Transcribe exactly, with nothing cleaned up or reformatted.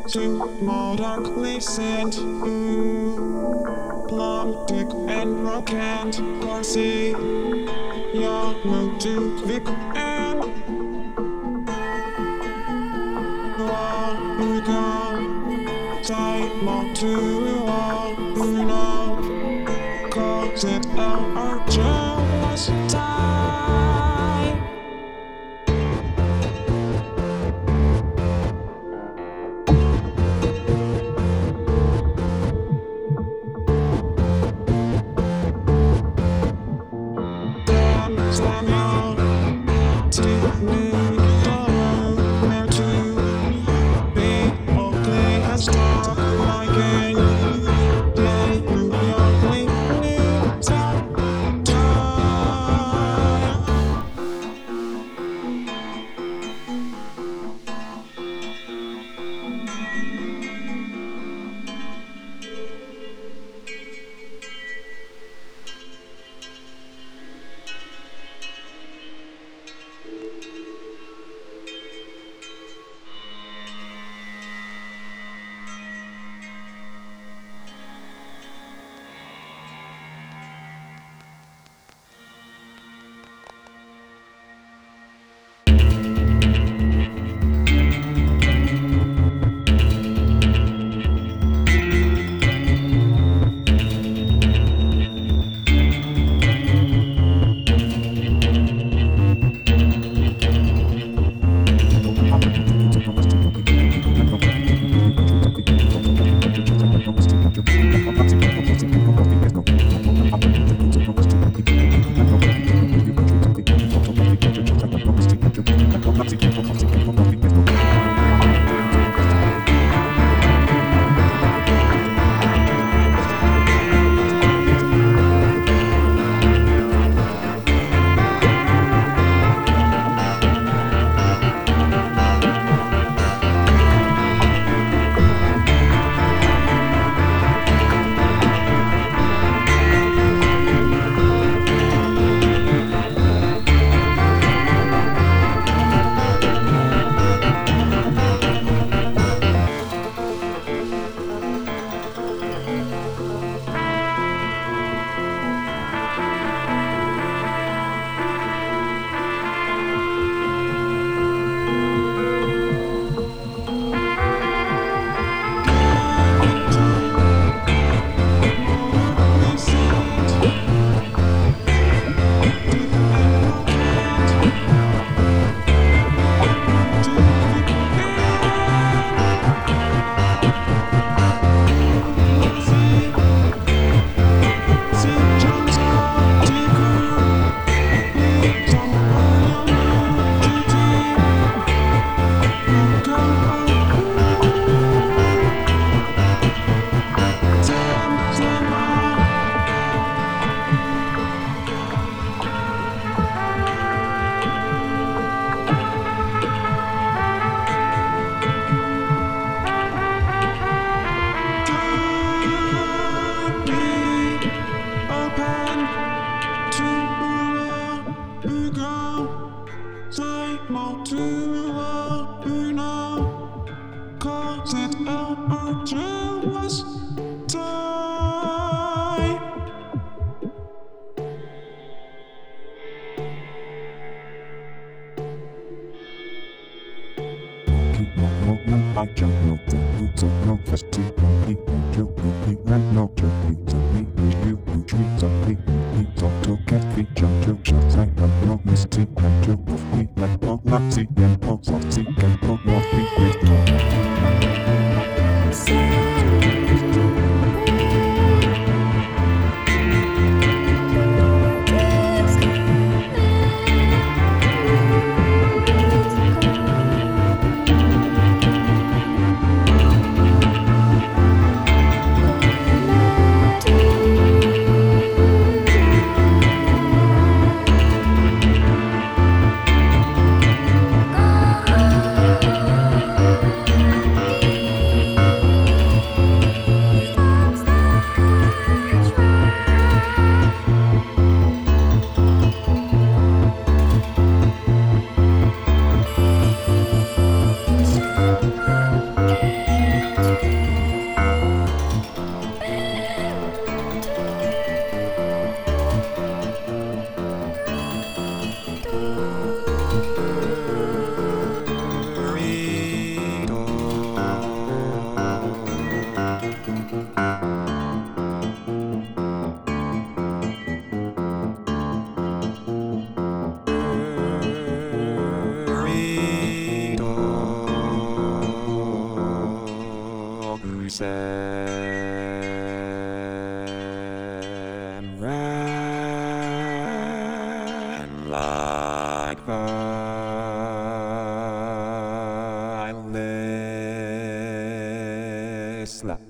to more darkly sent. Ooh, plum, dick, and rock and Garcia. Jag mot du fick en. Var du går, säg mot du var du know. Cause it our just time. Slam your teeth, new door, where to be okay as talk like a play, New York, we need time, time. I jump no boots of no festi no me no me and no turkey to me you who treats of me me talk to cat feet jump to shots I have no misty and to me like all Nazi and all Nazi and all Nazi with no Oh and ran like violet.